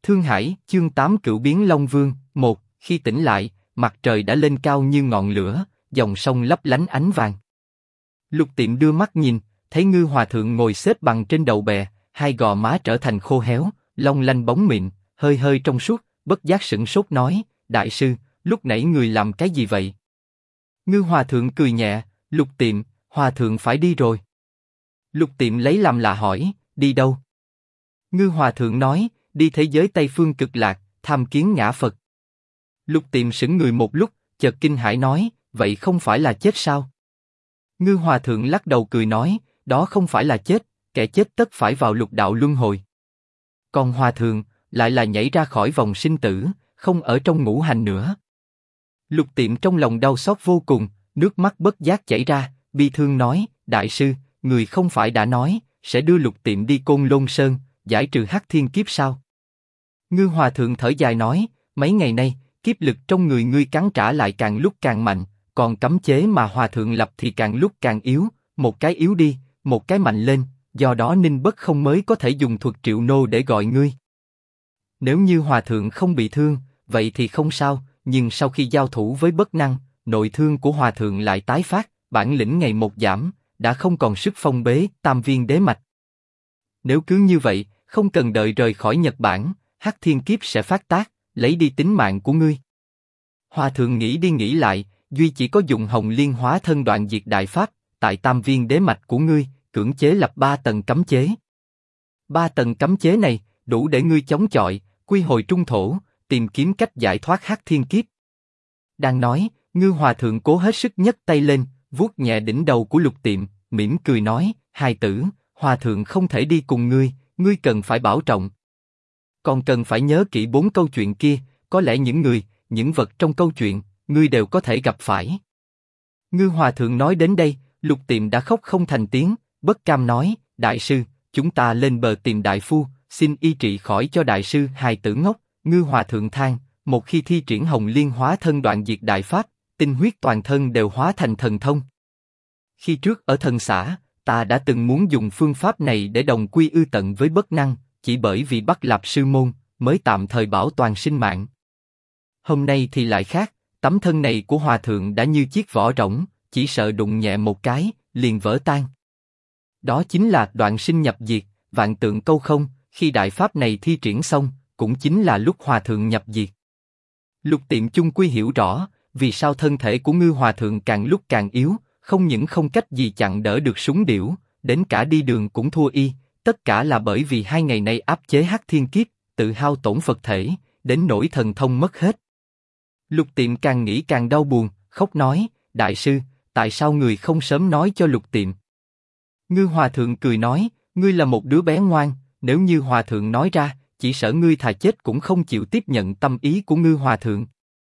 Thương Hải, chương 8 Cửu biến Long Vương. 1. Khi tỉnh lại, mặt trời đã lên cao như ngọn lửa, dòng sông lấp lánh ánh vàng. Lục Tiệm đưa mắt nhìn, thấy Ngư Hòa Thượng ngồi xếp bằng trên đầu bè, hai gò má trở thành khô héo, long lanh bóng mịn, hơi hơi trong suốt, bất giác sửng sốt nói: Đại sư, lúc nãy người làm cái gì vậy? Ngư Hòa Thượng cười nhẹ: Lục Tiệm, Hòa Thượng phải đi rồi. Lục Tiệm lấy làm lạ hỏi: Đi đâu? Ngư Hòa Thượng nói: Đi thế giới Tây Phương Cực Lạc, tham kiến ngã Phật. Lục Tiệm sững người một lúc, chợt kinh hãi nói: Vậy không phải là chết sao? Ngư Hòa Thượng lắc đầu cười nói: Đó không phải là chết, kẻ chết tất phải vào lục đạo luân hồi. Còn Hòa Thượng lại là nhảy ra khỏi vòng sinh tử, không ở trong ngũ hành nữa. Lục Tiệm trong lòng đau xót vô cùng, nước mắt bất giác chảy ra, bi thương nói: Đại sư, người không phải đã nói sẽ đưa Lục Tiệm đi Côn Lôn Sơn, giải trừ hắc thiên kiếp sao? Ngư Hòa Thượng thở dài nói: Mấy ngày nay, kiếp lực trong người ngươi cắn trả lại càng lúc càng mạnh, còn cấm chế mà Hòa Thượng lập thì càng lúc càng yếu, một cái yếu đi, một cái mạnh lên, do đó Ninh Bất Không mới có thể dùng thuật triệu nô để gọi ngươi. Nếu như Hòa Thượng không bị thương, vậy thì không sao, nhưng sau khi giao thủ với Bất Năng, nội thương của Hòa Thượng lại tái phát, bản lĩnh ngày một giảm, đã không còn sức phong bế Tam Viên Đế Mạch. Nếu cứ như vậy, không cần đợi rời khỏi Nhật Bản, hắc thiên kiếp sẽ phát tác, lấy đi tính mạng của ngươi. Hòa Thượng nghĩ đi nghĩ lại, duy chỉ có dùng Hồng Liên hóa thân đoạn diệt đại pháp, tại Tam Viên Đế Mạch của ngươi, cưỡng chế lập 3 tầng cấm chế. 3 tầng cấm chế này đủ để ngươi chống chọi, quy hồi trung thổ, tìm kiếm cách giải thoát hắc thiên kiếp. Đang nói, Ngư Hòa Thượng cố hết sức nhấc tay lên, vuốt nhẹ đỉnh đầu của Lục Tiệm, mỉm cười nói: Hài tử, Hòa Thượng không thể đi cùng ngươi, ngươi cần phải bảo trọng. Còn cần phải nhớ kỹ 4 câu chuyện kia, có lẽ những người, những vật trong câu chuyện, ngươi đều có thể gặp phải. Ngư Hòa Thượng nói đến đây, Lục Tiệm đã khóc không thành tiếng, bất cam nói: Đại sư, chúng ta lên bờ tìm đại phu, xin y trị khỏi cho đại sư. Hài tử ngốc. Ngư Hòa Thượng than: Một khi thi triển Hồng Liên hóa thân đoạn diệt đại pháp, tinh huyết toàn thân đều hóa thành thần thông. Khi trước ở thần xã, ta đã từng muốn dùng phương pháp này để đồng quy ư tận với Bất Năng, chỉ bởi vì bắt Lạp sư môn, mới tạm thời bảo toàn sinh mạng. Hôm nay thì lại khác, tấm thân này của Hòa Thượng đã như chiếc vỏ rỗng, chỉ sợ đụng nhẹ một cái, liền vỡ tan. Đó chính là đoạn sinh nhập diệt, vạn tượng câu không, khi đại pháp này thi triển xong, cũng chính là lúc Hòa Thượng nhập diệt. Lục Tiệm chung quy hiểu rõ, vì sao thân thể của Ngư Hòa Thượng càng lúc càng yếu, không những không cách gì chặn đỡ được súng điểu, đến cả đi đường cũng thua y, tất cả là bởi vì 2 ngày nay áp chế hắc thiên kiếp, tự hao tổn Phật thể, đến nỗi thần thông mất hết. Lục Tiệm càng nghĩ càng đau buồn, khóc nói: Đại sư, tại sao người không sớm nói cho Lục Tiệm? Ngư Hòa Thượng cười nói: Ngươi là một đứa bé ngoan, nếu như Hòa Thượng nói ra, chỉ sợ ngươi thà chết cũng không chịu tiếp nhận tâm ý của Ngư Hòa Thượng.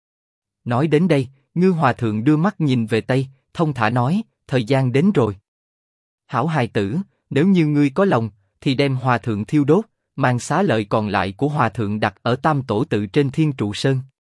Nói đến đây, Ngư Hòa Thượng đưa mắt nhìn về Tây, thông thả nói: Thời gian đến rồi. Hảo hài tử, nếu như ngươi có lòng, thì đem Hòa Thượng thiêu đốt, mang xá lợi còn lại của Hòa Thượng đặt ở Tam Tổ Tự trên Thiên Trụ Sơn.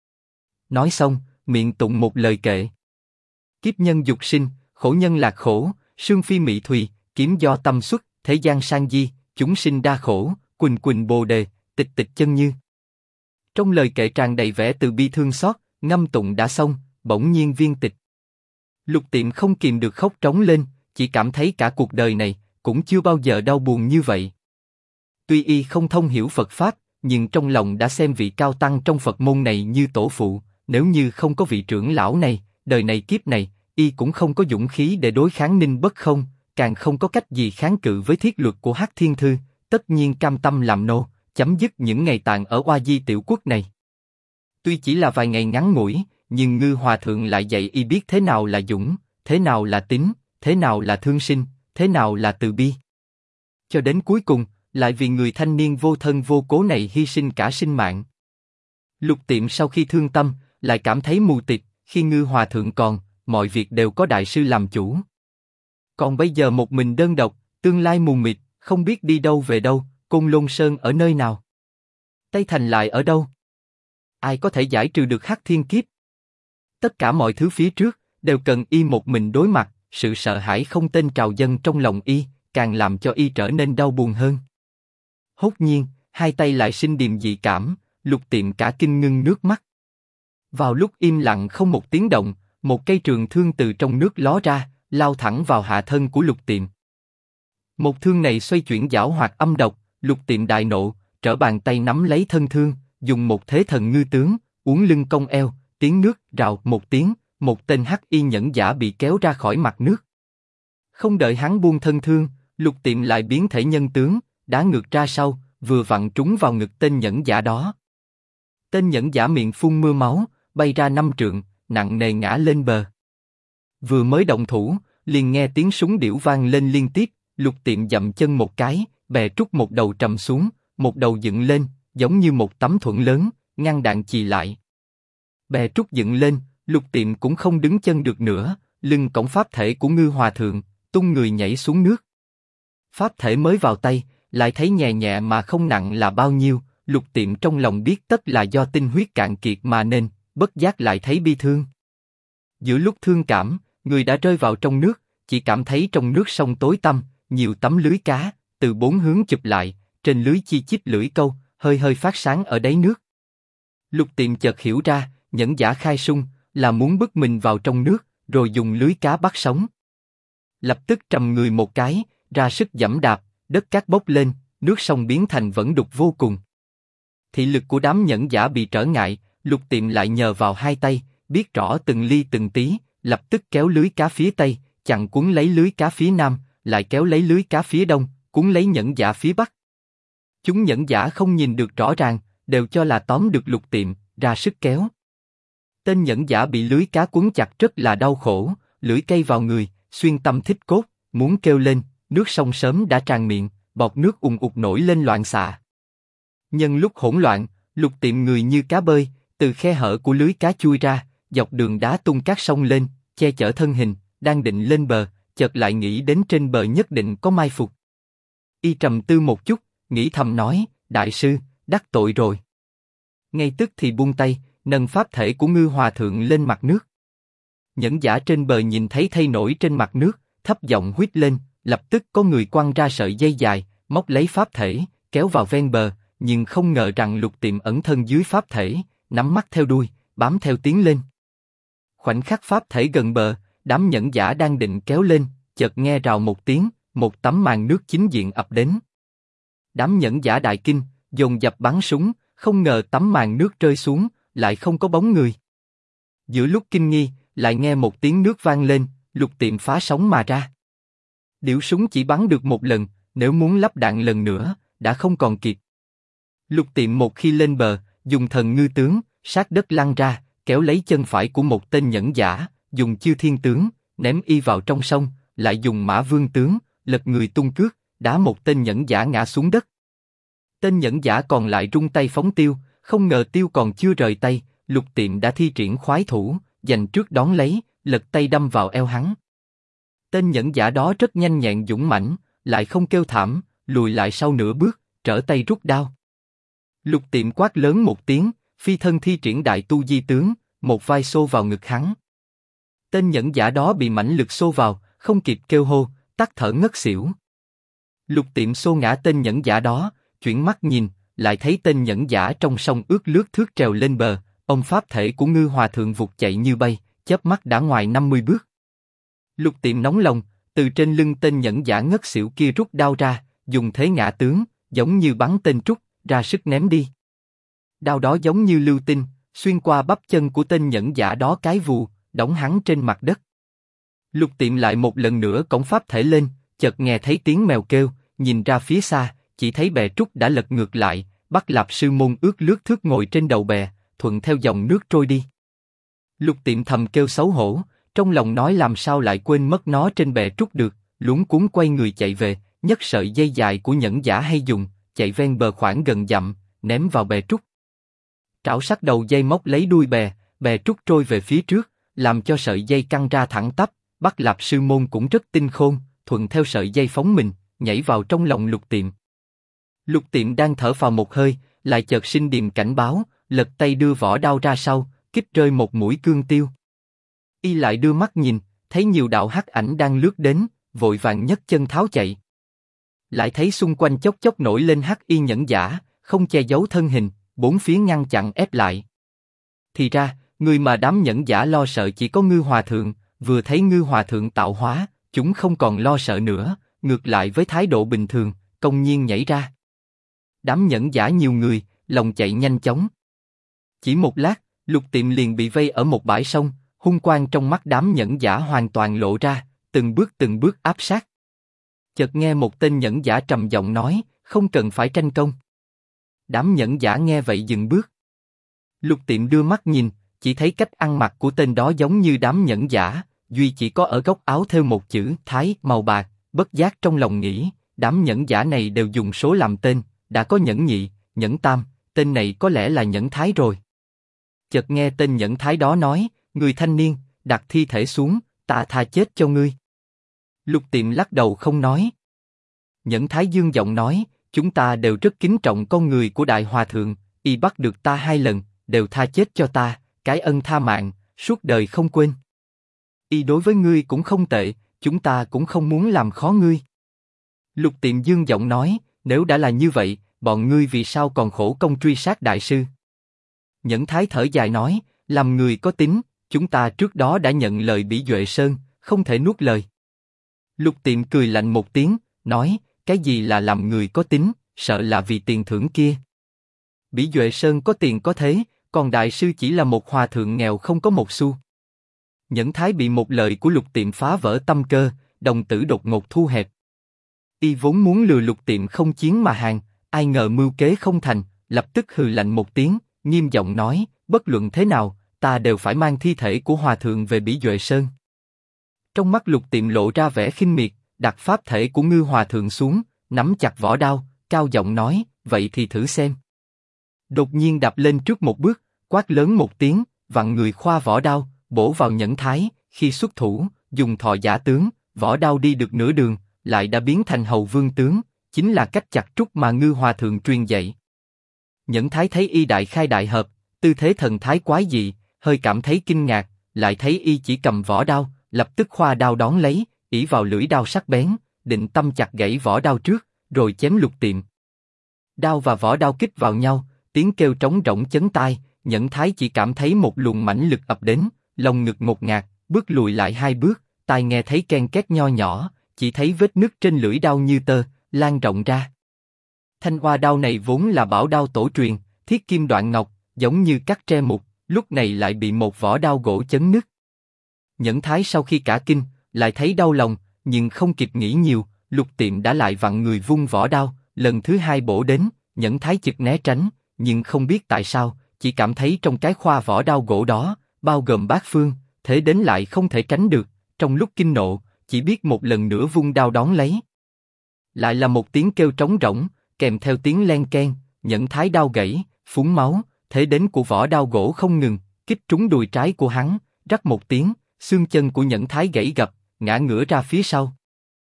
Nói xong, miệng tụng một lời kệ: Kiếp nhân dục sinh, khổ nhân lạc khổ, sương phi mị thùy, kiếm do tâm xuất, thế gian sang di, chúng sinh đa khổ, quỳnh quỳnh bồ đề, tịch tịch chân như. Trong lời kệ tràn đầy vẻ từ bi thương xót, ngâm tụng đã xong, bỗng nhiên viên tịch. Lục Tiệm không kìm được khóc trống lên, chỉ cảm thấy cả cuộc đời này cũng chưa bao giờ đau buồn như vậy. Tuy y không thông hiểu Phật pháp, nhưng trong lòng đã xem vị cao tăng trong Phật môn này như tổ phụ. Nếu như không có vị trưởng lão này, đời này kiếp này, y cũng không có dũng khí để đối kháng Ninh Bất Không, càng không có cách gì kháng cự với thiết luật của Hắc Thiên Thư. Tất nhiên cam tâm làm nô, chấm dứt những ngày tàn ở Oa Di tiểu quốc này. Tuy chỉ là vài ngày ngắn ngủi, nhưng Ngư Hòa Thượng lại dạy y biết thế nào là dũng, thế nào là tín, thế nào là thương sinh, thế nào là từ bi. Cho đến cuối cùng, lại vì người thanh niên vô thân vô cố này hy sinh cả sinh mạng. Lục Tiệm sau khi thương tâm, lại cảm thấy mù tịt, khi Ngư Hòa Thượng còn, mọi việc đều có đại sư làm chủ. Còn bây giờ một mình đơn độc, tương lai mù mịt, không biết đi đâu về đâu, Côn Lôn Sơn ở nơi nào? Tây Thành lại ở đâu? Ai có thể giải trừ được hắc thiên kiếp? Tất cả mọi thứ phía trước, đều cần y một mình đối mặt, sự sợ hãi không tên trào dâng trong lòng y, càng làm cho y trở nên đau buồn hơn. Hốt nhiên, hai tay lại sinh điềm dị cảm, Lục Tiệm cả kinh ngưng nước mắt. Vào lúc im lặng không một tiếng động, một cây trường thương từ trong nước ló ra, lao thẳng vào hạ thân của Lục Tiệm. Một thương này xoay chuyển giảo hoạt âm độc, Lục Tiệm đại nộ, trở bàn tay nắm lấy thân thương, dùng một thế thần ngư tướng, uốn lưng cong eo, tiếng nước rào một tiếng, một tên hắc y nhẫn giả bị kéo ra khỏi mặt nước. Không đợi hắn buông thân thương, Lục Tiệm lại biến thể nhân tướng, đá ngược ra sau, vừa vặn trúng vào ngực tên nhẫn giả đó. Tên nhẫn giả miệng phun mưa máu, bay ra 5 trượng, nặng nề ngã lên bờ. Vừa mới động thủ, liền nghe tiếng súng điểu vang lên liên tiếp, Lục Tiệm dậm chân một cái, bè trúc một đầu trầm xuống, một đầu dựng lên, giống như một tấm thuẫn lớn, ngăn đạn chì lại. Bè trúc dựng lên, Lục Tiệm cũng không đứng chân được nữa, lưng cõng pháp thể của Ngư Hòa Thượng, tung người nhảy xuống nước. Pháp thể mới vào tay, lại thấy nhẹ nhẹ mà không nặng là bao nhiêu, Lục Tiệm trong lòng biết tất là do tinh huyết cạn kiệt mà nên, bất giác lại thấy bi thương. Giữa lúc thương cảm, người đã rơi vào trong nước, chỉ cảm thấy trong nước sông tối tăm, nhiều tấm lưới cá, từ 4 hướng chụp lại, trên lưới chi chít lưỡi câu, hơi hơi phát sáng ở đáy nước. Lục Tiệm chợt hiểu ra, nhẫn giả khai sung, là muốn bức mình vào trong nước, rồi dùng lưới cá bắt sống. Lập tức trầm người một cái, ra sức giẫm đạp, đất cát bốc lên, nước sông biến thành vẫn đục vô cùng. Thị lực của đám nhẫn giả bị trở ngại, Lục Tiệm lại nhờ vào hai tay, biết rõ từng ly từng tí, lập tức kéo lưới cá phía tây, chặn cuốn lấy lưới cá phía nam, lại kéo lấy lưới cá phía đông, cuốn lấy nhẫn giả phía bắc. Chúng nhẫn giả không nhìn được rõ ràng, đều cho là tóm được Lục Tiệm, ra sức kéo. Tên nhẫn giả bị lưới cá cuốn chặt rất là đau khổ, lưỡi cây vào người, xuyên tâm thích cốt, muốn kêu lên, nước sông sớm đã tràn miệng, bọt nước ùn ụt nổi lên loạn xạ. Nhân lúc hỗn loạn, Lục Tiệm người như cá bơi, từ khe hở của lưới cá chui ra, dọc đường đá tung cát sông lên, che chở thân hình, đang định lên bờ, chợt lại nghĩ đến trên bờ nhất định có mai phục. Y trầm tư một chút, nghĩ thầm nói, đại sư, đắc tội rồi. Ngay tức thì buông tay, nâng pháp thể của Ngư Hòa Thượng lên mặt nước. Nhẫn giả trên bờ nhìn thấy thay nổi trên mặt nước, thấp giọng huýt lên, lập tức có người quăng ra sợi dây dài, móc lấy pháp thể, kéo vào ven bờ, nhưng không ngờ rằng Lục Tiệm ẩn thân dưới pháp thể, nắm mắt theo đuôi, bám theo tiến lên. Khoảnh khắc pháp thể gần bờ, đám nhẫn giả đang định kéo lên, chợt nghe rào một tiếng, một tấm màn nước chính diện ập đến. Đám nhẫn giả đại kinh, dồn dập bắn súng, không ngờ tấm màn nước rơi xuống, lại không có bóng người. Giữa lúc kinh nghi, lại nghe một tiếng nước vang lên, Lục Tiệm phá sóng mà ra. Điểu súng chỉ bắn được một lần, nếu muốn lắp đạn lần nữa, đã không còn kịp. Lục Tiệm một khi lên bờ, dùng thần ngư tướng, sát đất lăn ra, kéo lấy chân phải của một tên nhẫn giả, dùng Chư Thiên tướng, ném y vào trong sông, lại dùng Mã Vương tướng, lật người tung cước, đá một tên nhẫn giả ngã xuống đất. Tên nhẫn giả còn lại rung tay phóng tiêu, không ngờ tiêu còn chưa rời tay, Lục Tiệm đã thi triển khoái thủ, giành trước đón lấy, lật tay đâm vào eo hắn. Tên nhẫn giả đó rất nhanh nhẹn dũng mãnh, lại không kêu thảm, lùi lại sau nửa bước, trở tay rút đao. Lục Tiệm quát lớn một tiếng, phi thân thi triển đại tu di tướng, một vai xô vào ngực hắn. Tên nhẫn giả đó bị mãnh lực xô vào, không kịp kêu hô, tắt thở ngất xỉu. Lục Tiệm xô ngã tên nhẫn giả đó, chuyển mắt nhìn, lại thấy tên nhẫn giả trong sông ướt lướt thước trèo lên bờ, ông pháp thể của Ngư Hòa Thượng vụt chạy như bay, chớp mắt đã ngoài 50 bước. Lục Tiệm nóng lòng, từ trên lưng tên nhẫn giả ngất xỉu kia rút đao ra, dùng thế ngã tướng, giống như bắn tên trúc, ra sức ném đi. Đao đó giống như lưu tinh, xuyên qua bắp chân của tên nhẫn giả đó cái vù, đóng hắn trên mặt đất. Lục Tiệm lại một lần nữa cõng pháp thể lên, chợt nghe thấy tiếng mèo kêu, nhìn ra phía xa, chỉ thấy bè trúc đã lật ngược lại, Bắc Lạp Sư Môn ướt lướt thước ngồi trên đầu bè, thuận theo dòng nước trôi đi. Lục Tiệm thầm kêu xấu hổ, trong lòng nói làm sao lại quên mất nó trên bè trúc được, luống cuống quay người chạy về, nhấc sợi dây dài của nhẫn giả hay dùng, chạy ven bờ khoảng gần dặm, ném vào bè trúc. Trảo sắc đầu dây móc lấy đuôi bè, bè trúc trôi về phía trước, làm cho sợi dây căng ra thẳng tắp. Bắc Lạp Sư Môn cũng rất tinh khôn, thuận theo sợi dây phóng mình, nhảy vào trong lòng Lục Tiệm. Lục Tiệm đang thở phào một hơi, lại chợt sinh điềm cảnh báo, lật tay đưa vỏ đao ra sau, kích rơi một mũi cương tiêu. Y lại đưa mắt nhìn, thấy nhiều đạo hắc ảnh đang lướt đến, vội vàng nhấc chân tháo chạy. Lại thấy xung quanh chốc chốc nổi lên hắc y nhẫn giả, không che giấu thân hình, bốn phía ngăn chặn ép lại. Thì ra, người mà đám nhẫn giả lo sợ chỉ có Ngư Hòa Thượng, vừa thấy Ngư Hòa Thượng tạo hóa, chúng không còn lo sợ nữa, ngược lại với thái độ bình thường, công nhiên nhảy ra. Đám nhẫn giả nhiều người, lòng chạy nhanh chóng. Chỉ một lát, Lục Tiệm liền bị vây ở một bãi sông, hung quang trong mắt đám nhẫn giả hoàn toàn lộ ra, từng bước áp sát. Chợt nghe một tên nhẫn giả trầm giọng nói, không cần phải tranh công. Đám nhẫn giả nghe vậy dừng bước. Lục Tiệm đưa mắt nhìn, chỉ thấy cách ăn mặc của tên đó giống như đám nhẫn giả, duy chỉ có ở góc áo thêu một chữ Thái màu bạc, bất giác trong lòng nghĩ, đám nhẫn giả này đều dùng số làm tên, đã có nhẫn nhị, nhẫn tam, tên này có lẽ là nhẫn Thái rồi. Chợt nghe tên nhẫn Thái đó nói, người thanh niên, đặt thi thể xuống, ta tha chết cho ngươi. Lục Tiệm lắc đầu không nói. Nhẫn Thái dương giọng nói, chúng ta đều rất kính trọng con người của Đại Hòa Thượng, y bắt được ta 2 lần, đều tha chết cho ta, cái ân tha mạng, suốt đời không quên. Y đối với ngươi cũng không tệ, chúng ta cũng không muốn làm khó ngươi. Lục Tiệm dương giọng nói, nếu đã là như vậy, bọn ngươi vì sao còn khổ công truy sát đại sư? Nhẫn Thái thở dài nói, làm người có tính, chúng ta trước đó đã nhận lời Bỉ Duệ Sơn, không thể nuốt lời. Lục Tiệm cười lạnh một tiếng, nói, cái gì là làm người có tính, sợ là vì tiền thưởng kia. Bỉ Duệ Sơn có tiền có thế, còn đại sư chỉ là một hòa thượng nghèo không có một xu. Nhẫn Thái bị một lời của Lục Tiệm phá vỡ tâm cơ, đồng tử đột ngột thu hẹp. Y vốn muốn lừa Lục Tiệm không chiến mà hàng, ai ngờ mưu kế không thành, lập tức hừ lạnh một tiếng, nghiêm giọng nói, bất luận thế nào, ta đều phải mang thi thể của hòa thượng về Bỉ Duệ Sơn. Trong mắt Lục Tiệm lộ ra vẻ khinh miệt, đặt pháp thể của Ngư Hòa Thượng xuống, nắm chặt vỏ đao, cao giọng nói, vậy thì thử xem. Đột nhiên đạp lên trước một bước, quát lớn một tiếng, vặn người khoa vỏ đao, bổ vào Nhẫn Thái, khi xuất thủ, dùng thọ giả tướng, vỏ đao đi được nửa đường, lại đã biến thành hầu vương tướng, chính là cách chặt trúc mà Ngư Hòa Thượng truyền dạy. Nhẫn Thái thấy y đại khai đại hợp, tư thế thần thái quái dị, hơi cảm thấy kinh ngạc, lại thấy y chỉ cầm vỏ đao, lập tức khoa đao đón lấy, ỷ vào lưỡi đao sắc bén, định tâm chặt gãy vỏ đao trước, rồi chém Lục Tiệm. Đao và vỏ đao kích vào nhau, tiếng kêu trống rỗng chấn tai, Nhẫn Thái chỉ cảm thấy một luồng mãnh lực ập đến, lòng ngực ngột ngạt, bước lùi lại 2 bước, tai nghe thấy ken két nho nhỏ, chỉ thấy vết nứt trên lưỡi đao như tơ, lan rộng ra. Thanh hoa đao này vốn là bảo đao tổ truyền, thiết kim đoạn ngọc, giống như cắt tre mục, lúc này lại bị một vỏ đao gỗ chấn nứt. Nhẫn Thái sau khi cả kinh, lại thấy đau lòng, nhưng không kịp nghĩ nhiều, Lục Tiệm đã lại vặn người vung vỏ đao, lần thứ 2 bổ đến, Nhẫn Thái chực né tránh, nhưng không biết tại sao, chỉ cảm thấy trong cái khoa vỏ đao gỗ đó, bao gồm bát phương, thế đến lại không thể tránh được, trong lúc kinh nộ, chỉ biết một lần nữa vung đao đón lấy. Lại là một tiếng kêu trống rỗng, kèm theo tiếng len keng, Nhẫn Thái đao gãy, phúng máu, thế đến của vỏ đao gỗ không ngừng, kích trúng đùi trái của hắn, rắc một tiếng, xương chân của Nhẫn Thái gãy gập, ngã ngửa ra phía sau.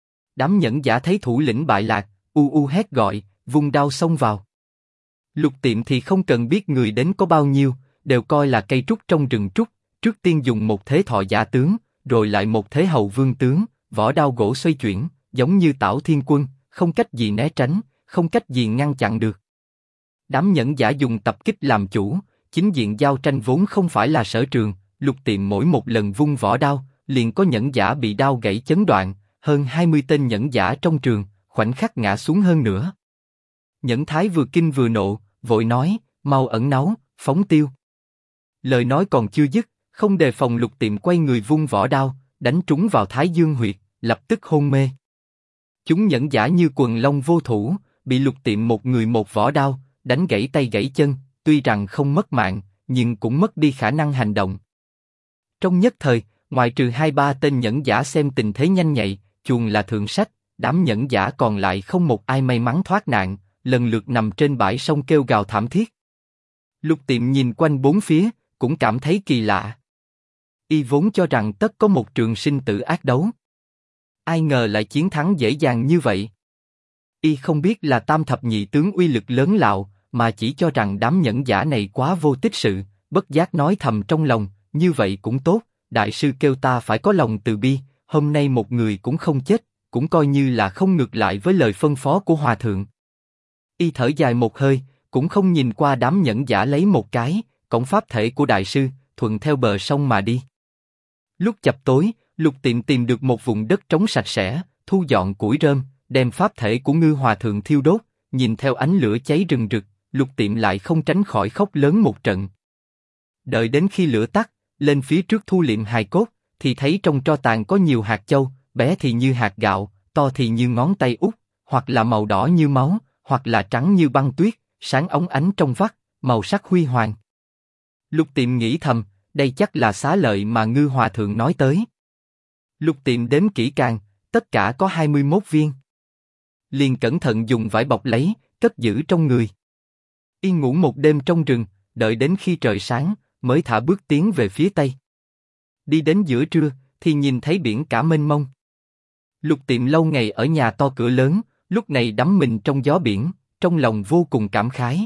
Đám nhẫn giả thấy thủ lĩnh bại lạc, hét gọi, vung đao xông vào. Lục Tiệm thì không cần biết người đến có bao nhiêu, đều coi là cây trúc trong rừng trúc, trước tiên dùng một thế thọ giả tướng, rồi lại một thế hầu vương tướng, vỏ đao gỗ xoay chuyển, giống như Tảo Thiên Quân, không cách gì né tránh, không cách gì ngăn chặn được. Đám nhẫn giả dùng tập kích làm chủ, chính diện giao tranh vốn không phải là sở trường, Lục Tiệm mỗi một lần vung vỏ đao, liền có nhẫn giả bị đao gãy chấn đoạn, hơn 20 tên nhẫn giả trong trường, khoảnh khắc ngã xuống hơn nữa. Nhẫn Thái vừa kinh vừa nộ, vội nói, mau ẩn náu, phóng tiêu. Lời nói còn chưa dứt, không đề phòng Lục Tiệm quay người vung vỏ đao, đánh trúng vào Thái Dương huyệt, lập tức hôn mê. Chúng nhẫn giả như quần long vô thủ, bị Lục Tiệm một người một vỏ đao, đánh gãy tay gãy chân, tuy rằng không mất mạng, nhưng cũng mất đi khả năng hành động. Trong nhất thời, ngoại trừ 2-3 tên nhẫn giả xem tình thế nhanh nhạy, chuồng là thượng sách, đám nhẫn giả còn lại không một ai may mắn thoát nạn, lần lượt nằm trên bãi sông kêu gào thảm thiết. Lục Tiệm nhìn quanh bốn phía, cũng cảm thấy kỳ lạ. Y vốn cho rằng tất có một trường sinh tử ác đấu, ai ngờ lại chiến thắng dễ dàng như vậy. Y không biết là Tam Thập Nhị tướng uy lực lớn lạo, mà chỉ cho rằng đám nhẫn giả này quá vô tích sự, bất giác nói thầm trong lòng, như vậy cũng tốt, đại sư kêu ta phải có lòng từ bi, hôm nay một người cũng không chết, cũng coi như là không ngược lại với lời phân phó của hòa thượng. Y thở dài một hơi, cũng không nhìn qua đám nhẫn giả lấy một cái, cổng pháp thể của đại sư, thuận theo bờ sông mà đi. Lúc chập tối, Lục Tiệm tìm được một vùng đất trống sạch sẽ, thu dọn củi rơm, đem pháp thể của Ngư Hòa Thượng thiêu đốt, nhìn theo ánh lửa cháy rừng rực, Lục Tiệm lại không tránh khỏi khóc lớn một trận. Đợi đến khi lửa tắt, lên phía trước thu liệm hài cốt, thì thấy trong tro tàn có nhiều hạt châu, bé thì như hạt gạo, to thì như ngón tay út, hoặc là màu đỏ như máu, hoặc là trắng như băng tuyết, sáng óng ánh trong vắt, màu sắc huy hoàng. Lục Tiệm nghĩ thầm, đây chắc là xá lợi mà Ngư Hòa Thượng nói tới. Lục Tiệm đếm kỹ càng, tất cả có 21 viên. Liền cẩn thận dùng vải bọc lấy, cất giữ trong người. Yên ngủ một đêm trong rừng, đợi đến khi trời sáng, mới thả bước tiến về phía tây. Đi đến giữa trưa, thì nhìn thấy biển cả mênh mông. Lục Tiệm lâu ngày ở nhà to cửa lớn, lúc này đắm mình trong gió biển, trong lòng vô cùng cảm khái.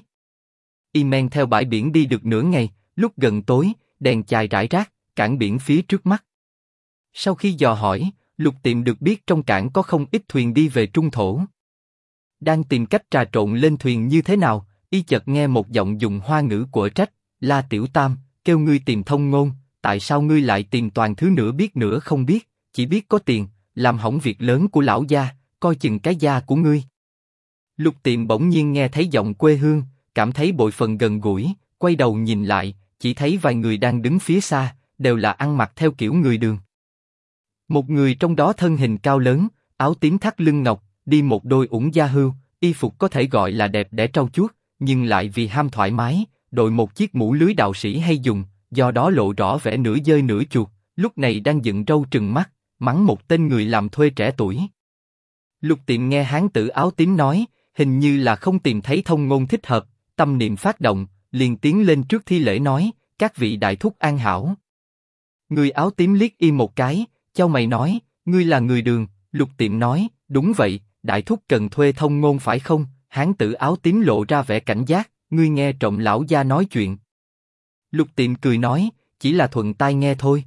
Y men theo bãi biển đi được nửa ngày, lúc gần tối, đèn chài rải rác, cảng biển phía trước mắt. Sau khi dò hỏi, Lục Tiệm được biết trong cảng có không ít thuyền đi về trung thổ. Đang tìm cách trà trộn lên thuyền như thế nào, y chợt nghe một giọng dùng hoa ngữ của trách, La Tiểu Tam, kêu ngươi tìm thông ngôn, tại sao ngươi lại tìm toàn thứ nửa biết nửa không biết, chỉ biết có tiền, làm hỏng việc lớn của lão gia, coi chừng cái gia của ngươi. Lục Tiệm bỗng nhiên nghe thấy giọng quê hương, cảm thấy bội phần gần gũi, quay đầu nhìn lại, chỉ thấy vài người đang đứng phía xa, đều là ăn mặc theo kiểu người đường. Một người trong đó thân hình cao lớn, áo tím thắt lưng ngọc, đi một đôi ủng da hưu, y phục có thể gọi là đẹp đẽ trau chuốt, nhưng lại vì ham thoải mái, đội một chiếc mũ lưới đạo sĩ hay dùng, do đó lộ rõ vẻ nửa dơi nửa chuột, lúc này đang dựng râu trừng mắt, mắng một tên người làm thuê trẻ tuổi. Lục Tiệm nghe hán tử áo tím nói, hình như là không tìm thấy thông ngôn thích hợp, tâm niệm phát động, liền tiến lên trước thi lễ nói, các vị đại thúc an hảo. Người áo tím liếc y một cái, chau mày nói, ngươi là người đường. Lục Tiệm nói, đúng vậy, đại thúc cần thuê thông ngôn phải không? Hán tử áo tím lộ ra vẻ cảnh giác, ngươi nghe trộm lão gia nói chuyện. Lục Tiệm cười nói, chỉ là thuận tai nghe thôi.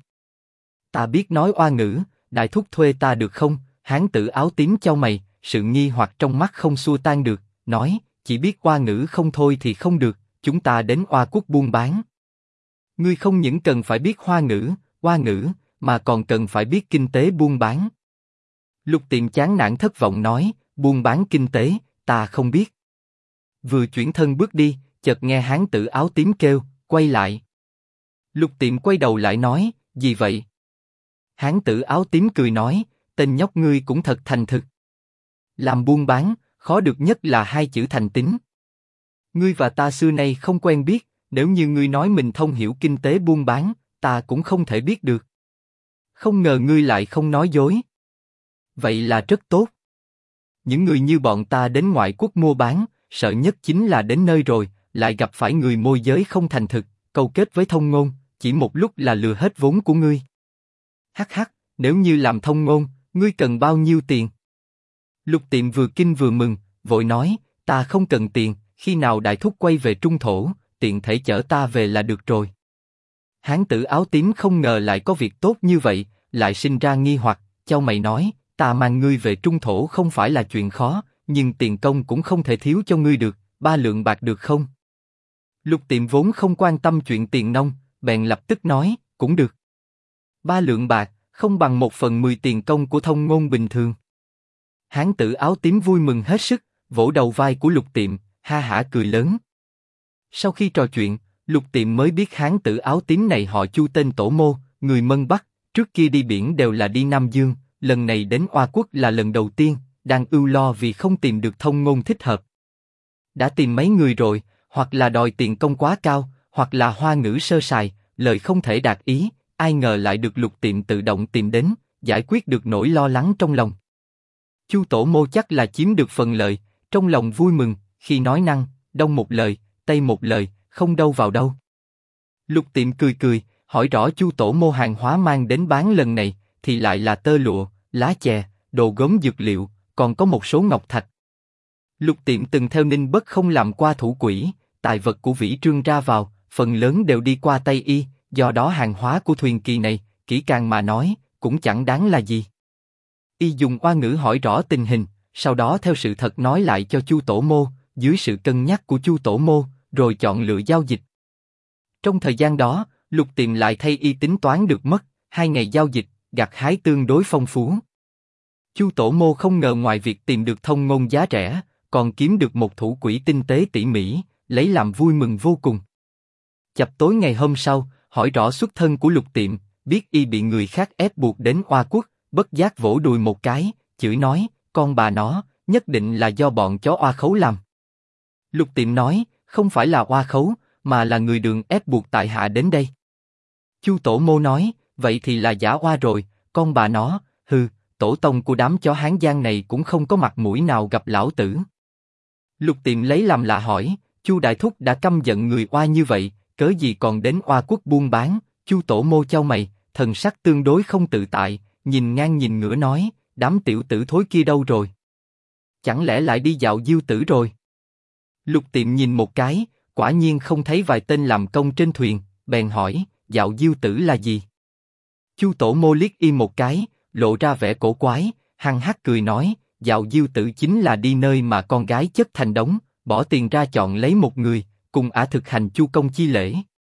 Ta biết nói oa ngữ, đại thúc thuê ta được không? Hán tử áo tím chau mày, sự nghi hoặc trong mắt không xua tan được, nói, chỉ biết oa ngữ không thôi thì không được, chúng ta đến Oa Quốc buôn bán. Ngươi không những cần phải biết hoa ngữ, oa ngữ, mà còn cần phải biết kinh tế buôn bán. Lục Tiệm chán nản thất vọng nói, buôn bán kinh tế, ta không biết. Vừa chuyển thân bước đi, chợt nghe hán tử áo tím kêu, quay lại. Lục Tiệm quay đầu lại nói, gì vậy? Hán tử áo tím cười nói, tên nhóc ngươi cũng thật thành thực. Làm buôn bán, khó được nhất là hai chữ thành tín. Ngươi và ta xưa nay không quen biết, nếu như ngươi nói mình thông hiểu kinh tế buôn bán, ta cũng không thể biết được. Không ngờ ngươi lại không nói dối. Vậy là rất tốt. Những người như bọn ta đến ngoại quốc mua bán, sợ nhất chính là đến nơi rồi, lại gặp phải người môi giới không thành thực, câu kết với thông ngôn, chỉ một lúc là lừa hết vốn của ngươi. Hắc hắc, nếu như làm thông ngôn, ngươi cần bao nhiêu tiền? Lục Tiệm vừa kinh vừa mừng, vội nói, ta không cần tiền, khi nào đại thúc quay về trung thổ, tiện thể chở ta về là được rồi. Hán tử áo tím không ngờ lại có việc tốt như vậy, lại sinh ra nghi hoặc, chau mày nói, ta mang ngươi về trung thổ không phải là chuyện khó, nhưng tiền công cũng không thể thiếu cho ngươi được, 3 lượng bạc được không? Lục Tiệm vốn không quan tâm chuyện tiền nong, bèn lập tức nói, cũng được. 3 lượng bạc, không bằng 1/10 tiền công của thông ngôn bình thường. Hán tử áo tím vui mừng hết sức, vỗ đầu vai của Lục Tiệm, ha hả cười lớn. Sau khi trò chuyện, Lục Tiệm mới biết hán tử áo tím này họ Chu tên Tổ Mô, người Mân Bắc, trước kia đi biển đều là đi Nam Dương, lần này đến Oa Quốc là lần đầu tiên, đang ưu lo vì không tìm được thông ngôn thích hợp. Đã tìm mấy người rồi, hoặc là đòi tiền công quá cao, hoặc là hoa ngữ sơ sài, lời không thể đạt ý, ai ngờ lại được Lục Tiệm tự động tìm đến, giải quyết được nỗi lo lắng trong lòng. Chu Tổ Mô chắc là chiếm được phần lợi, trong lòng vui mừng, khi nói năng, đông một lời, tây một lời, không đâu vào đâu. Lục Tiệm cười cười, hỏi rõ Chu Tổ Mô hàng hóa mang đến bán lần này, thì lại là tơ lụa, lá chè, đồ gốm dược liệu, còn có một số ngọc thạch. Lục Tiệm từng theo Ninh Bất không làm qua thủ quỹ, tài vật của Vĩ Trương ra vào, phần lớn đều đi qua tay y, do đó hàng hóa của thuyền kỳ này, kỹ càng mà nói, cũng chẳng đáng là gì. Y dùng oa ngữ hỏi rõ tình hình, sau đó theo sự thật nói lại cho Chu Tổ Mô, dưới sự cân nhắc của Chu Tổ Mô, rồi chọn lựa giao dịch. Trong thời gian đó, Lục Tiệm lại thay y tính toán được mất 2 ngày giao dịch, gặt hái tương đối phong phú. Chu Tổ Mô không ngờ ngoài việc tìm được thông ngôn giá rẻ, còn kiếm được một thủ quỹ tinh tế tỉ mỉ, lấy làm vui mừng vô cùng. Chập tối ngày hôm sau, hỏi rõ xuất thân của Lục Tiệm, biết y bị người khác ép buộc đến Oa Quốc, bất giác vỗ đùi một cái, chửi nói, con bà nó, nhất định là do bọn chó Oa Khấu làm. Lục Tiệm nói, không phải là Oa Khấu, mà là người Đường ép buộc tại hạ đến đây. Chu Tổ Mô nói, vậy thì là giả oa rồi, con bà nó, hừ, tổ tông của đám chó Hán Giang này cũng không có mặt mũi nào gặp lão tử. Lục Tiệm lấy làm lạ hỏi, Chu Đại Thúc đã căm giận người Oa như vậy, cớ gì còn đến Oa Quốc buôn bán? Chu Tổ Mô chau mày, thần sắc tương đối không tự tại, nhìn ngang nhìn ngửa nói, đám tiểu tử thối kia đâu rồi? Chẳng lẽ lại đi dạo diêu tử rồi? Lục Tiệm nhìn một cái, quả nhiên không thấy vài tên làm công trên thuyền, bèn hỏi, dạo diêu tử là gì? Chu Tổ Mô liếc y một cái, lộ ra vẻ cổ quái, hăng hắc cười nói, dạo diêu tử chính là đi nơi mà con gái chất thành đống, bỏ tiền ra chọn lấy một người, cùng ả thực hành chu công chi lễ.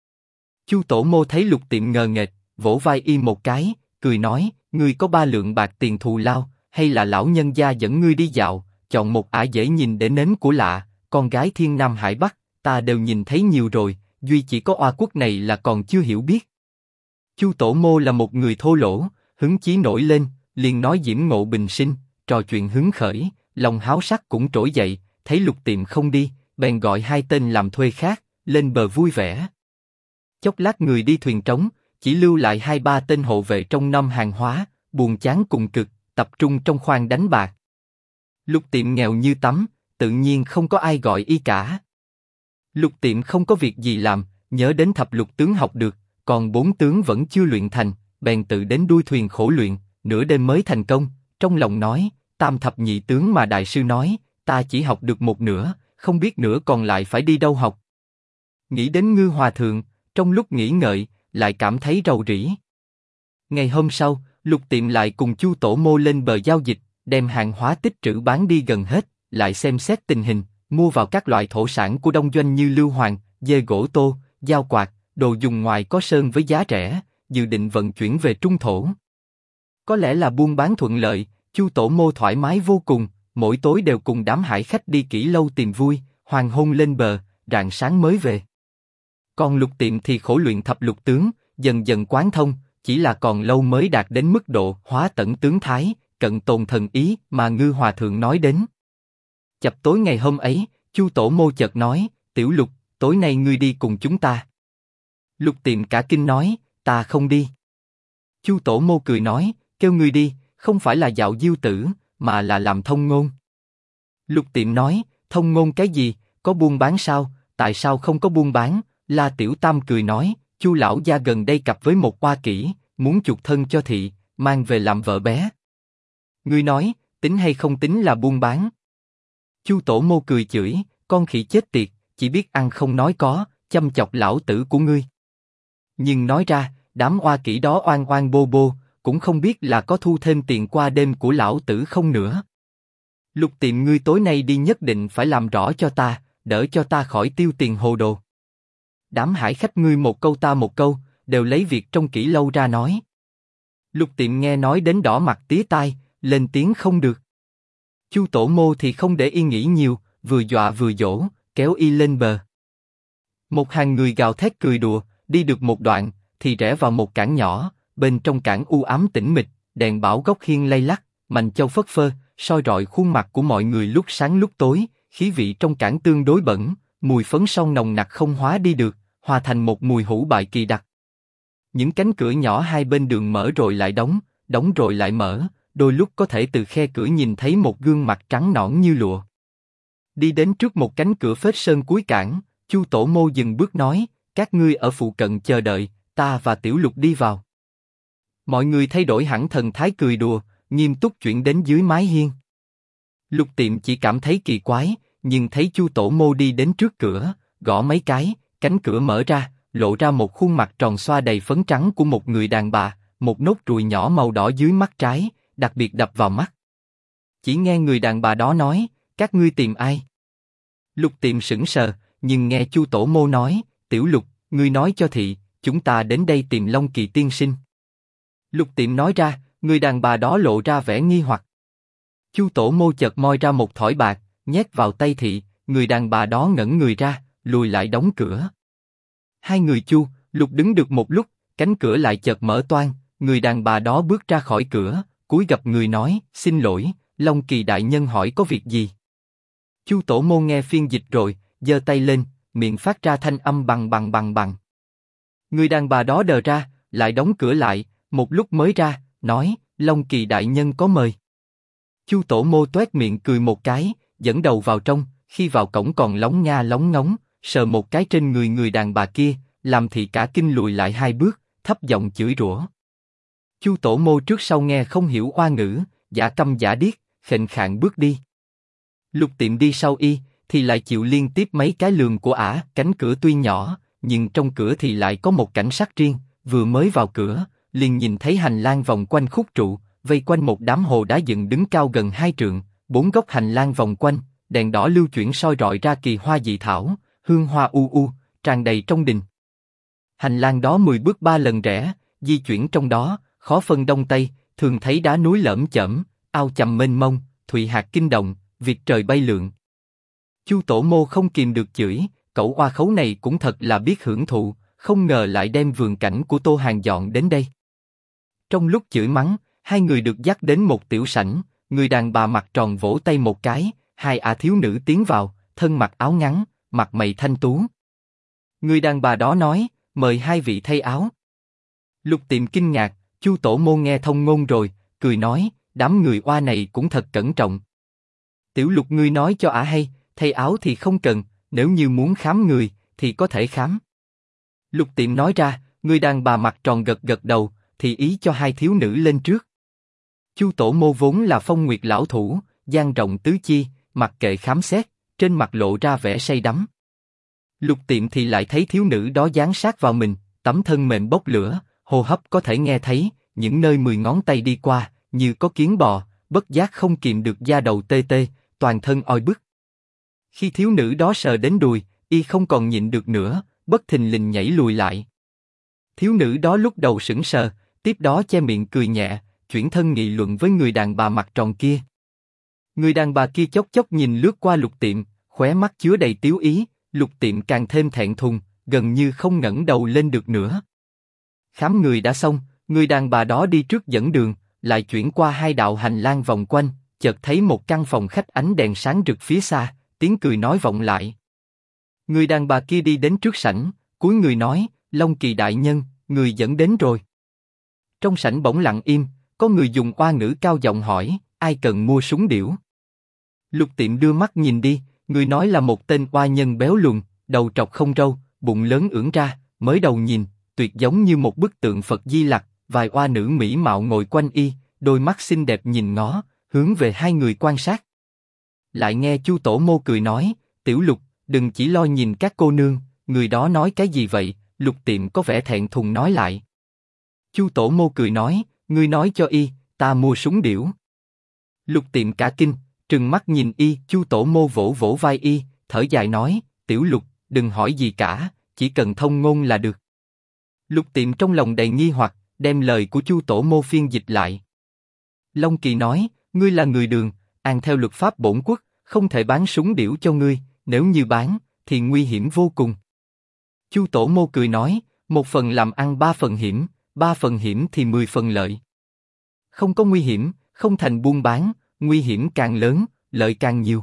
Chu Tổ Mô thấy Lục Tiệm ngờ nghệch, vỗ vai y một cái, cười nói, ngươi có 3 lượng bạc tiền thù lao, hay là lão nhân gia dẫn ngươi đi dạo, chọn một ả dễ nhìn để nếm của lạ, con gái thiên nam hải bắc, ta đều nhìn thấy nhiều rồi, duy chỉ có Oa Quốc này là còn chưa hiểu biết. Chu Tổ Mô là một người thô lỗ, hứng chí nổi lên, liền nói diễm ngộ bình sinh, trò chuyện hứng khởi, lòng háo sắc cũng trỗi dậy, thấy Lục Tiệm không đi, bèn gọi 2 tên làm thuê khác, lên bờ vui vẻ. Chốc lát người đi thuyền trống, chỉ lưu lại 2-3 tên hộ vệ trong năm hàng hóa, buồn chán cùng cực, tập trung trong khoang đánh bạc. Lục Tiệm nghèo như tắm, tự nhiên không có ai gọi y cả. Lục Tiệm không có việc gì làm, nhớ đến thập lục tướng học được, còn 4 tướng vẫn chưa luyện thành, bèn tự đến đuôi thuyền khổ luyện, nửa đêm mới thành công, trong lòng nói, tam thập nhị tướng mà đại sư nói, ta chỉ học được một nửa, không biết nửa còn lại phải đi đâu học. Nghĩ đến Ngư Hòa Thượng, trong lúc nghĩ ngợi, lại cảm thấy rầu rĩ. Ngày hôm sau, Lục Tiệm lại cùng Chu Tổ Mô lên bờ giao dịch, đem hàng hóa tích trữ bán đi gần hết, lại xem xét tình hình, mua vào các loại thổ sản của đông doanh như lưu hoàng, dê gỗ tô, dao quạt, đồ dùng ngoài có sơn với giá rẻ, dự định vận chuyển về trung thổ. Có lẽ là buôn bán thuận lợi, Chu Tổ Mô thoải mái vô cùng, mỗi tối đều cùng đám hải khách đi kỹ lâu tìm vui, hoàng hôn lên bờ, rạng sáng mới về. Còn Lục Tiệm thì khổ luyện thập lục tướng, dần dần quán thông, chỉ là còn lâu mới đạt đến mức độ hóa tận tướng thái, cận tồn thần ý mà Ngư Hòa Thượng nói đến. Chập tối ngày hôm ấy, Chu Tổ Mô chợt nói, Tiểu Lục, tối nay ngươi đi cùng chúng ta. Lục Tiệm cả kinh nói, ta không đi. Chu Tổ Mô cười nói, kêu ngươi đi, không phải là dạo diêu tử, mà là làm thông ngôn. Lục Tiệm nói, thông ngôn cái gì, có buôn bán sao, tại sao không có buôn bán? La Tiểu Tam cười nói, Chu lão gia gần đây cặp với một Oa kỹ, muốn chuộc thân cho thị, mang về làm vợ bé. Ngươi nói, tính hay không tính là buôn bán? Chu Tổ Mô cười chửi, con khỉ chết tiệt, chỉ biết ăn không nói có, chăm chọc lão tử của ngươi. Nhưng nói ra, đám Oa kỹ đó oan oan bô bô, cũng không biết là có thu thêm tiền qua đêm của lão tử không nữa. Lục Tiệm ngươi tối nay đi nhất định phải làm rõ cho ta, đỡ cho ta khỏi tiêu tiền hồ đồ. Đám hải khách ngươi một câu ta một câu, đều lấy việc trong kỹ lâu ra nói. Lục Tiệm nghe nói đến đỏ mặt tía tai, lên tiếng không được. Chu Tổ Mô thì không để y nghĩ nhiều, vừa dọa vừa dỗ, kéo y lên bờ. Một hàng người gào thét cười đùa, đi được một đoạn, thì rẽ vào một cảng nhỏ, bên trong cảng u ám tĩnh mịch, đèn bảo góc hiên lay lắc, mành châu phất phơ, soi rọi khuôn mặt của mọi người lúc sáng lúc tối, khí vị trong cảng tương đối bẩn, mùi phấn son nồng nặc không hóa đi được, hòa thành một mùi hủ bại kỳ đặc. Những cánh cửa nhỏ hai bên đường mở rồi lại đóng, đóng rồi lại mở, đôi lúc có thể từ khe cửa nhìn thấy một gương mặt trắng nõn như lụa. Đi đến trước một cánh cửa phết sơn cuối cảng, Chu Tổ Mô dừng bước nói, các ngươi ở phụ cận chờ đợi, ta và Tiểu Lục đi vào. Mọi người thay đổi hẳn thần thái cười đùa, nghiêm túc chuyển đến dưới mái hiên. Lục Tiệm chỉ cảm thấy kỳ quái, nhưng thấy Chu Tổ Mô đi đến trước cửa, gõ mấy cái, cánh cửa mở ra, lộ ra một khuôn mặt tròn xoa đầy phấn trắng của một người đàn bà, một nốt ruồi nhỏ màu đỏ dưới mắt trái, đặc biệt đập vào mắt. Chỉ nghe người đàn bà đó nói, các ngươi tìm ai? Lục Tiệm sững sờ, nhưng nghe Chu Tổ Mô nói, Tiểu Lục, ngươi nói cho thị, chúng ta đến đây tìm Long Kỳ tiên sinh. Lục Tiệm nói ra, người đàn bà đó lộ ra vẻ nghi hoặc. Chu Tổ Mô chợt moi ra một thỏi bạc, nhét vào tay thị, người đàn bà đó ngẩn người ra, lùi lại đóng cửa. Hai người Chu, Lục đứng được một lúc, cánh cửa lại chợt mở toang, người đàn bà đó bước ra khỏi cửa, cúi gập người nói, xin lỗi, Long Kỳ đại nhân hỏi có việc gì? Chu Tổ Mô nghe phiên dịch rồi, giơ tay lên, miệng phát ra thanh âm bằng bằng bằng bằng. Người đàn bà đó đờ ra, lại đóng cửa lại, một lúc mới ra, nói, Long Kỳ đại nhân có mời. Chu Tổ Mô toét miệng cười một cái, dẫn đầu vào trong, khi vào cổng còn lóng nha lóng ngóng, sờ một cái trên người đàn bà kia, làm thị cả kinh lùi lại hai bước, thấp giọng chửi rủa. Chu Tổ Mô trước sau nghe không hiểu oa ngữ, giả câm giả điếc, khệnh khạng bước đi. Lục Tiệm đi sau y, thì lại chịu liên tiếp mấy cái lườm của ả. Cánh cửa tuy nhỏ, nhưng trong cửa thì lại có một cảnh sắc riêng. Vừa mới vào cửa, liền nhìn thấy hành lang vòng quanh khúc trụ, vây quanh một đám hồ đá dựng đứng cao gần 2 trượng. 4 góc hành lang vòng quanh, đèn đỏ lưu chuyển soi rọi ra kỳ hoa dị thảo, hương hoa u u, tràn đầy trong đình. Hành lang đó 10 bước 3 lần rẽ, di chuyển trong đó, khó phân đông tây, thường thấy đá núi lởm chởm, ao chầm mênh mông, thụy hạt kinh động, việt trời bay lượn. Chu Tổ Mô không kìm được chửi, cẩu oa khấu này cũng thật là biết hưởng thụ, không ngờ lại đem vườn cảnh của Tô Hàng dọn đến đây. Trong lúc chửi mắng, hai người được dắt đến một tiểu sảnh, người đàn bà mặt tròn vỗ tay một cái, hai ả thiếu nữ tiến vào, thân mặc áo ngắn, mặt mày thanh tú. Người đàn bà đó nói, mời hai vị thay áo. Lục Tiệm kinh ngạc, Chu Tổ Mô nghe thông ngôn rồi, cười nói, đám người oa này cũng thật cẩn trọng. Tiểu Lục ngươi nói cho ả hay, thay áo thì không cần, nếu như muốn khám người, thì có thể khám. Lục Tiệm nói ra, người đàn bà mặt tròn gật gật đầu, thì ý cho hai thiếu nữ lên trước. Chu Tổ Mô vốn là Phong Nguyệt lão thủ, dang rộng tứ chi, mặc kệ khám xét, trên mặt lộ ra vẻ say đắm. Lục Tiệm thì lại thấy thiếu nữ đó dán sát vào mình, tấm thân mềm bốc lửa, hô hấp có thể nghe thấy, những nơi 10 ngón tay đi qua, như có kiến bò, bất giác không kìm được da đầu tê tê, toàn thân oi bức. Khi thiếu nữ đó sờ đến đùi, y không còn nhịn được nữa, bất thình lình nhảy lùi lại. Thiếu nữ đó lúc đầu sững sờ, tiếp đó che miệng cười nhẹ, chuyển thân nghị luận với người đàn bà mặt tròn kia. Người đàn bà kia chốc chốc nhìn lướt qua Lục Tiệm, khóe mắt chứa đầy tiếu ý, Lục Tiệm càng thêm thẹn thùng, gần như không ngẩng đầu lên được nữa. Khám người đã xong, người đàn bà đó đi trước dẫn đường, lại chuyển qua hai đạo hành lang vòng quanh, chợt thấy một căn phòng khách ánh đèn sáng rực phía xa, tiếng cười nói vọng lại. Người đàn bà kia đi đến trước sảnh, cúi người nói, Long Kỳ đại nhân, người dẫn đến rồi. Trong sảnh bỗng lặng im, có người dùng oa ngữ cao giọng hỏi, ai cần mua súng điểu? Lục Tiệm đưa mắt nhìn đi, người nói là một tên oa nhân béo lùn, đầu trọc không râu, bụng lớn ưỡn ra, mới đầu nhìn, tuyệt giống như một bức tượng Phật Di Lặc, vài oa nữ mỹ mạo ngồi quanh y, đôi mắt xinh đẹp nhìn ngó, hướng về hai người quan sát. Lại nghe Chu Tổ Mô cười nói, Tiểu Lục, đừng chỉ lo nhìn các cô nương, người đó nói cái gì vậy? Lục Tiệm có vẻ thẹn thùng nói lại. Chu Tổ Mô cười nói, ngươi nói cho y, ta mua súng điểu. Lục Tiệm cả kinh, trừng mắt nhìn y. Chu Tổ Mô vỗ vỗ vai y, thở dài nói, Tiểu Lục, đừng hỏi gì cả, chỉ cần thông ngôn là được. Lục Tiệm trong lòng đầy nghi hoặc, đem lời của Chu Tổ Mô phiên dịch lại. Long Kỳ nói, ngươi là người Đường,按theo luật pháp bổn quốc, không thể bán súng điểu cho ngươi, nếu như bán, thì nguy hiểm vô cùng. Chu Tổ Mô cười nói, 1 phần làm ăn 3 phần hiểm, 3 phần hiểm thì 10 phần lợi. Không có nguy hiểm, không thành buôn bán, nguy hiểm càng lớn, lợi càng nhiều.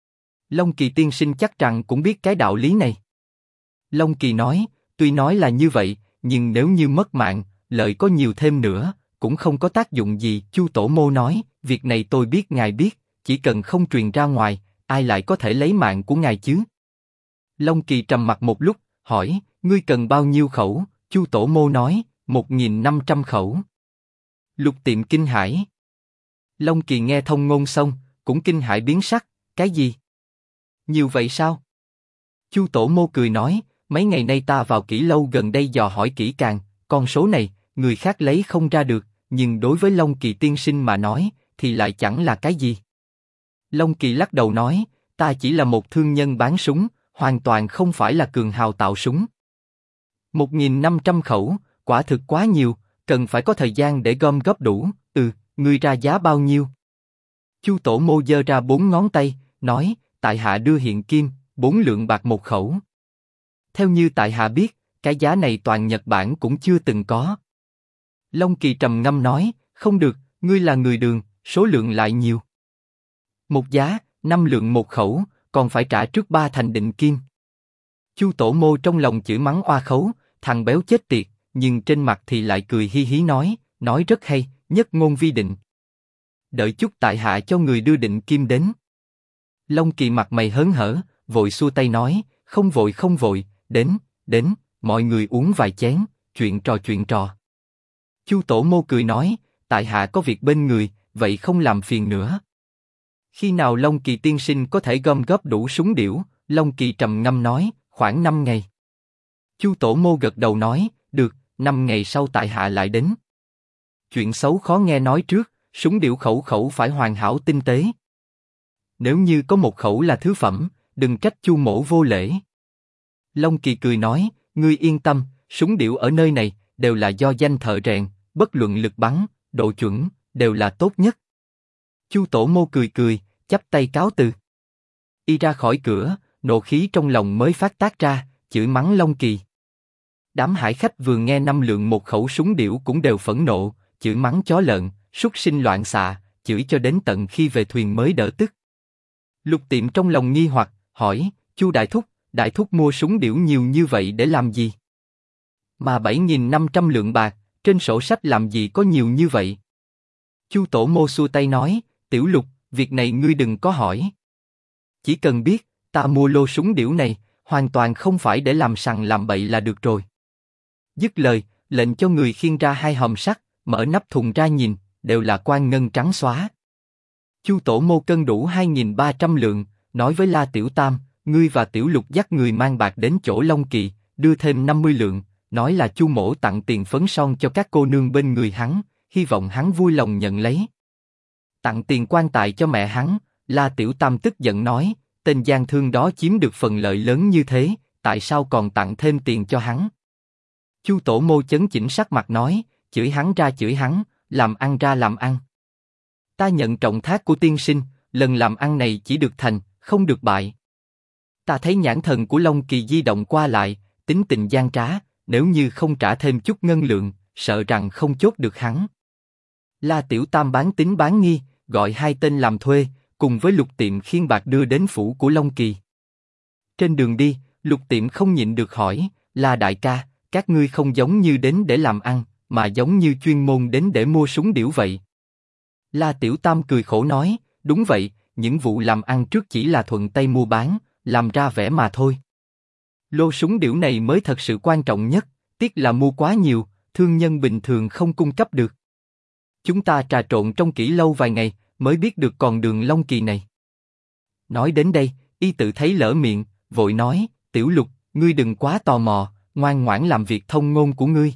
Long Kỳ tiên sinh chắc rằng cũng biết cái đạo lý này. Long Kỳ nói, tuy nói là như vậy, nhưng nếu như mất mạng, lợi có nhiều thêm nữa, cũng không có tác dụng gì. Chu Tổ Mô nói, việc này tôi biết ngài biết, chỉ cần không truyền ra ngoài, ai lại có thể lấy mạng của ngài chứ? Long Kỳ trầm mặc một lúc, hỏi, ngươi cần bao nhiêu khẩu? Chu Tổ Mô nói, 1.500 khẩu. Lục Tiệm kinh hãi. Long Kỳ nghe thông ngôn xong, cũng kinh hãi biến sắc, cái gì? Nhiều vậy sao? Chu Tổ Mô cười nói, mấy ngày nay ta vào Kỷ Lâu gần đây dò hỏi kỹ càng, con số này, người khác lấy không ra được, nhưng đối với Long Kỳ tiên sinh mà nói, thì lại chẳng là cái gì. Long Kỳ lắc đầu nói, ta chỉ là một thương nhân bán súng, hoàn toàn không phải là cường hào tạo súng. 1.500 khẩu, quả thực quá nhiều, cần phải có thời gian để gom góp đủ. Ngươi ra giá bao nhiêu? Chu Tổ Mô giơ ra 4 ngón tay, nói, tại hạ đưa hiện kim, 4 lượng bạc một khẩu. Theo như tại hạ biết, cái giá này toàn Nhật Bản cũng chưa từng có. Long Kỳ trầm ngâm nói, không được, ngươi là người Đường, số lượng lại nhiều. Một giá, 5 lượng một khẩu, còn phải trả trước 3 thành định kim. Chu Tổ Mô trong lòng chửi mắng oa khấu, thằng béo chết tiệt, nhưng trên mặt thì lại cười hi hí nói rất hay, nhất ngôn vi định. Đợi chút tại hạ cho người đưa định kim đến. Long Kỳ mặt mày hớn hở, vội xua tay nói, không vội, đến, mọi người uống vài chén, chuyện trò. Chu Tổ Mô cười nói, tại hạ có việc bên người, vậy không làm phiền nữa. Khi nào Long Kỳ tiên sinh có thể gom góp đủ súng điểu? Long Kỳ trầm ngâm nói, khoảng 5 ngày. Chu Tổ Mô gật đầu nói, được, 5 ngày sau tại hạ lại đến. Chuyện xấu khó nghe nói trước, súng điểu khẩu khẩu phải hoàn hảo tinh tế. Nếu như có một khẩu là thứ phẩm, đừng trách Chu mỗ vô lễ. Long Kỳ cười nói, ngươi yên tâm, súng điểu ở nơi này đều là do danh thợ rèn, bất luận lực bắn, độ chuẩn đều là tốt nhất. Chu Tổ Mô cười, chắp tay cáo từ. Y ra khỏi cửa, nộ khí trong lòng mới phát tác ra, chửi mắng Long Kỳ. Đám hải khách vừa nghe 5 lượng một khẩu súng điểu cũng đều phẫn nộ, chửi mắng chó lợn, súc sinh loạn xạ, chửi cho đến tận khi về thuyền mới đỡ tức. Lục Tiệm trong lòng nghi hoặc, hỏi, Chu đại thúc mua súng điểu nhiều như vậy để làm gì? Mà 7.500 lượng bạc, trên sổ sách làm gì có nhiều như vậy? Chu Tổ Mô xua tay nói, Tiểu Lục, việc này ngươi đừng có hỏi. Chỉ cần biết, ta mua lô súng điểu này, hoàn toàn không phải để làm sằng làm bậy là được rồi. Dứt lời, lệnh cho người khiêng ra 2 hòm sắt, mở nắp thùng ra nhìn, đều là quan ngân trắng xóa. Chu Tổ Mô cân đủ 2.300 lượng, nói với La Tiểu Tam, ngươi và Tiểu Lục dắt người mang bạc đến chỗ Long Kỳ, đưa thêm 50 lượng, nói là Chu mỗ tặng tiền phấn son cho các cô nương bên người hắn, hy vọng hắn vui lòng nhận lấy. Tặng tiền quan tài cho mẹ hắn, La Tiểu Tam tức giận nói, tên gian thương đó chiếm được phần lợi lớn như thế, tại sao còn tặng thêm tiền cho hắn? Chu Tổ Mô chấn chỉnh sắc mặt nói, chửi hắn ra chửi hắn, làm ăn ra làm ăn. Ta nhận trọng thác của tiên sinh, lần làm ăn này chỉ được thành, không được bại. Ta thấy nhãn thần của Long Kỳ di động qua lại, tính tình gian trá, nếu như không trả thêm chút ngân lượng, sợ rằng không chốt được hắn. La Tiểu Tam bán tín bán nghi, gọi 2 tên làm thuê, cùng với Lục Tiệm khiêng bạc đưa đến phủ của Long Kỳ. Trên đường đi, Lục Tiệm không nhịn được hỏi, La đại ca, các ngươi không giống như đến để làm ăn, mà giống như chuyên môn đến để mua súng điểu vậy. La Tiểu Tam cười khổ nói, đúng vậy, những vụ làm ăn trước chỉ là thuận tay mua bán, làm ra vẻ mà thôi. Lô súng điểu này mới thật sự quan trọng nhất, tiếc là mua quá nhiều, thương nhân bình thường không cung cấp được. Chúng ta trà trộn trong kỹ lâu vài ngày, mới biết được con đường Long Kỳ này. Nói đến đây, y tự thấy lỡ miệng, vội nói, Tiểu Lục, ngươi đừng quá tò mò, ngoan ngoãn làm việc thông ngôn của ngươi.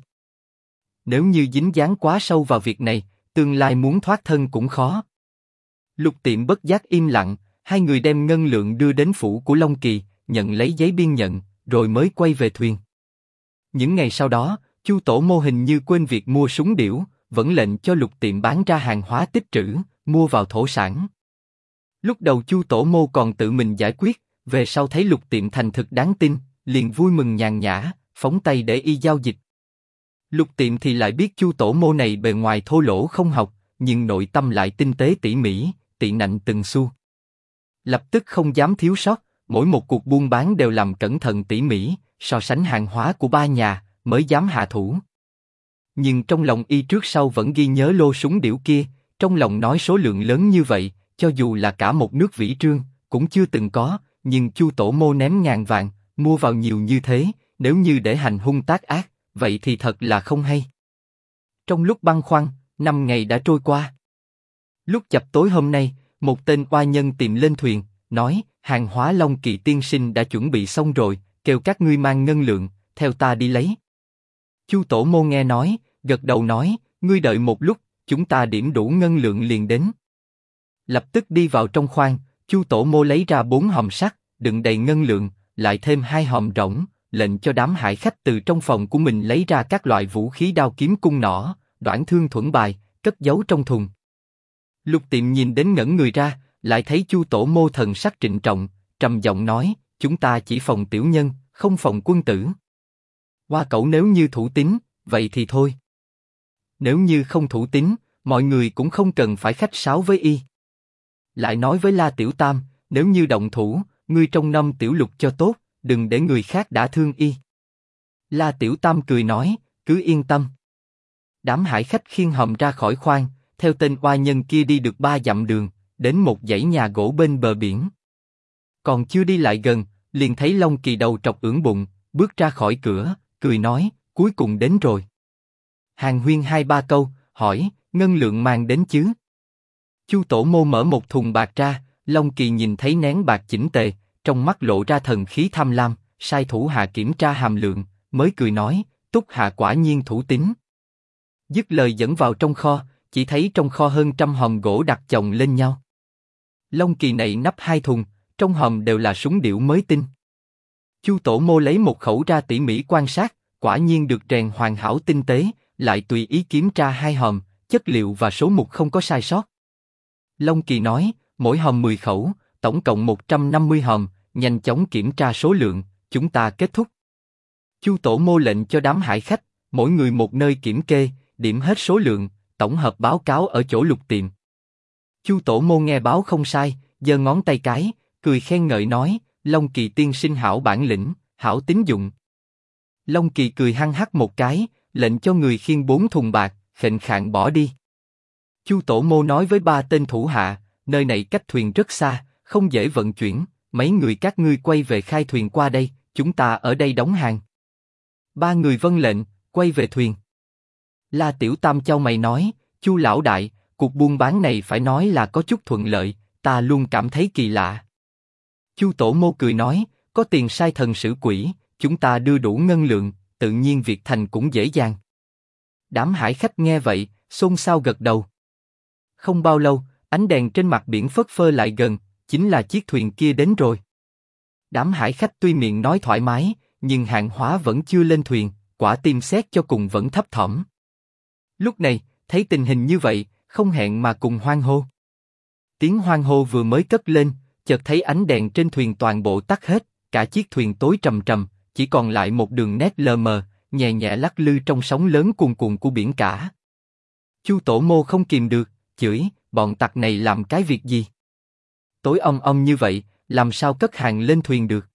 Nếu như dính dáng quá sâu vào việc này, tương lai muốn thoát thân cũng khó. Lục Tiệm bất giác im lặng, 2 người đem ngân lượng đưa đến phủ của Long Kỳ, nhận lấy giấy biên nhận, rồi mới quay về thuyền. Những ngày sau đó, Chu Tổ Mô hình như quên việc mua súng điểu, vẫn lệnh cho Lục Tiệm bán ra hàng hóa tích trữ, mua vào thổ sản. Lúc đầu Chu Tổ Mô còn tự mình giải quyết, về sau thấy Lục Tiệm thành thực đáng tin, liền vui mừng nhàn nhã, phóng tay để y giao dịch. Lục Tiệm thì lại biết Chu Tổ Mô này bề ngoài thô lỗ không học, nhưng nội tâm lại tinh tế tỉ mỉ, tị nạnh từng xu. Lập tức không dám thiếu sót, mỗi một cuộc buôn bán đều làm cẩn thận tỉ mỉ, so sánh hàng hóa của 3 nhà, mới dám hạ thủ. Nhưng trong lòng y trước sau vẫn ghi nhớ lô súng điểu kia, trong lòng nói số lượng lớn như vậy, cho dù là cả một nước Vĩ Trương, cũng chưa từng có, nhưng Chu Tổ Mô ném ngàn vàng, mua vào nhiều như thế, nếu như để hành hung tác ác, vậy thì thật là không hay. Trong lúc băn khoăn, 5 ngày đã trôi qua. Lúc chập tối hôm nay, một tên oai nhân tìm lên thuyền, nói, hàng hóa Long Kỳ tiên sinh đã chuẩn bị xong rồi, kêu các ngươi mang ngân lượng, theo ta đi lấy. Chu Tổ Mô nghe nói, gật đầu nói, ngươi đợi một lúc, chúng ta điểm đủ ngân lượng liền đến. Lập tức đi vào trong khoang, Chu Tổ Mô lấy ra 4 hòm sắt, đựng đầy ngân lượng, lại thêm 2 hòm rỗng, lệnh cho đám hải khách từ trong phòng của mình lấy ra các loại vũ khí đao kiếm cung nỏ, đoản thương thuẫn bài, cất giấu trong thùng. Lục Tiệm nhìn đến ngẩn người ra, lại thấy Chu Tổ Mô thần sắc trịnh trọng, trầm giọng nói: chúng ta chỉ phòng tiểu nhân, không phòng quân tử. Hoa Cẩu nếu như thủ tín, vậy thì thôi. Nếu như không thủ tín, mọi người cũng không cần phải khách sáo với y. Lại nói với La Tiểu Tam, nếu như động thủ, ngươi trông nom Tiểu Lục cho tốt, đừng để người khác đả thương y. La Tiểu Tam cười nói, cứ yên tâm. Đám hải khách khiêng hòm ra khỏi khoang, theo tên oa nhân kia đi được 3 dặm đường, đến một dãy nhà gỗ bên bờ biển. Còn chưa đi lại gần, liền thấy Long Kỳ đầu trọc ưỡn bụng, bước ra khỏi cửa, cười nói, cuối cùng đến rồi. Hàn huyên 2-3 câu, hỏi, ngân lượng mang đến chứ? Chu Tổ Mô mở một thùng bạc ra, Long Kỳ nhìn thấy nén bạc chỉnh tề, trong mắt lộ ra thần khí tham lam, sai thủ hạ kiểm tra hàm lượng, mới cười nói, Túc hạ quả nhiên thủ tín. Dứt lời dẫn vào trong kho, chỉ thấy trong kho hơn 100 hòm gỗ đặt chồng lên nhau. Long Kỳ nậy nắp 2 thùng, trong hòm đều là súng điệu mới tinh. Chu Tổ Mô lấy một khẩu ra tỉ mỉ quan sát, quả nhiên được rèn hoàn hảo tinh tế, lại tùy ý kiểm tra 2 hòm, chất liệu và số mục không có sai sót. Long Kỳ nói, mỗi hòm 10 khẩu, tổng cộng 150 hòm, nhanh chóng kiểm tra số lượng, chúng ta kết thúc. Chu Tổ Mô lệnh cho đám hải khách, mỗi người một nơi kiểm kê, điểm hết số lượng, tổng hợp báo cáo ở chỗ Lục Tiệm. Chu Tổ Mô nghe báo không sai, giơ ngón tay cái, cười khen ngợi nói, Long Kỳ tiên sinh hảo bản lĩnh, hảo tín dụng. Long Kỳ cười hăng hắc một cái, lệnh cho người khiêng 4 thùng bạc, khệnh khạng bỏ đi. Chu Tổ Mô nói với 3 tên thủ hạ, nơi này cách thuyền rất xa, không dễ vận chuyển, mấy người các ngươi quay về khai thuyền qua đây, chúng ta ở đây đóng hàng. 3 người vâng lệnh, quay về thuyền. La Tiểu Tam chau mày nói, Chu lão đại, cuộc buôn bán này phải nói là có chút thuận lợi, ta luôn cảm thấy kỳ lạ. Chu Tổ Mô cười nói, có tiền sai thần xử quỷ, chúng ta đưa đủ ngân lượng, tự nhiên việc thành cũng dễ dàng. Đám hải khách nghe vậy, xôn xao gật đầu. Không bao lâu, ánh đèn trên mặt biển phất phơ lại gần, chính là chiếc thuyền kia đến rồi. Đám hải khách tuy miệng nói thoải mái, nhưng hàng hóa vẫn chưa lên thuyền, quả tim xét cho cùng vẫn thấp thỏm. Lúc này, thấy tình hình như vậy, không hẹn mà cùng hoan hô. Tiếng hoan hô vừa mới cất lên, chợt thấy ánh đèn trên thuyền toàn bộ tắt hết, cả chiếc thuyền tối trầm trầm, chỉ còn lại một đường nét lờ mờ, nhẹ nhẹ lắc lư trong sóng lớn cuồn cuộn của biển cả. Chu Tổ Mô không kìm được, chửi, bọn tặc này làm cái việc gì? Tối om om như vậy, làm sao cất hàng lên thuyền được?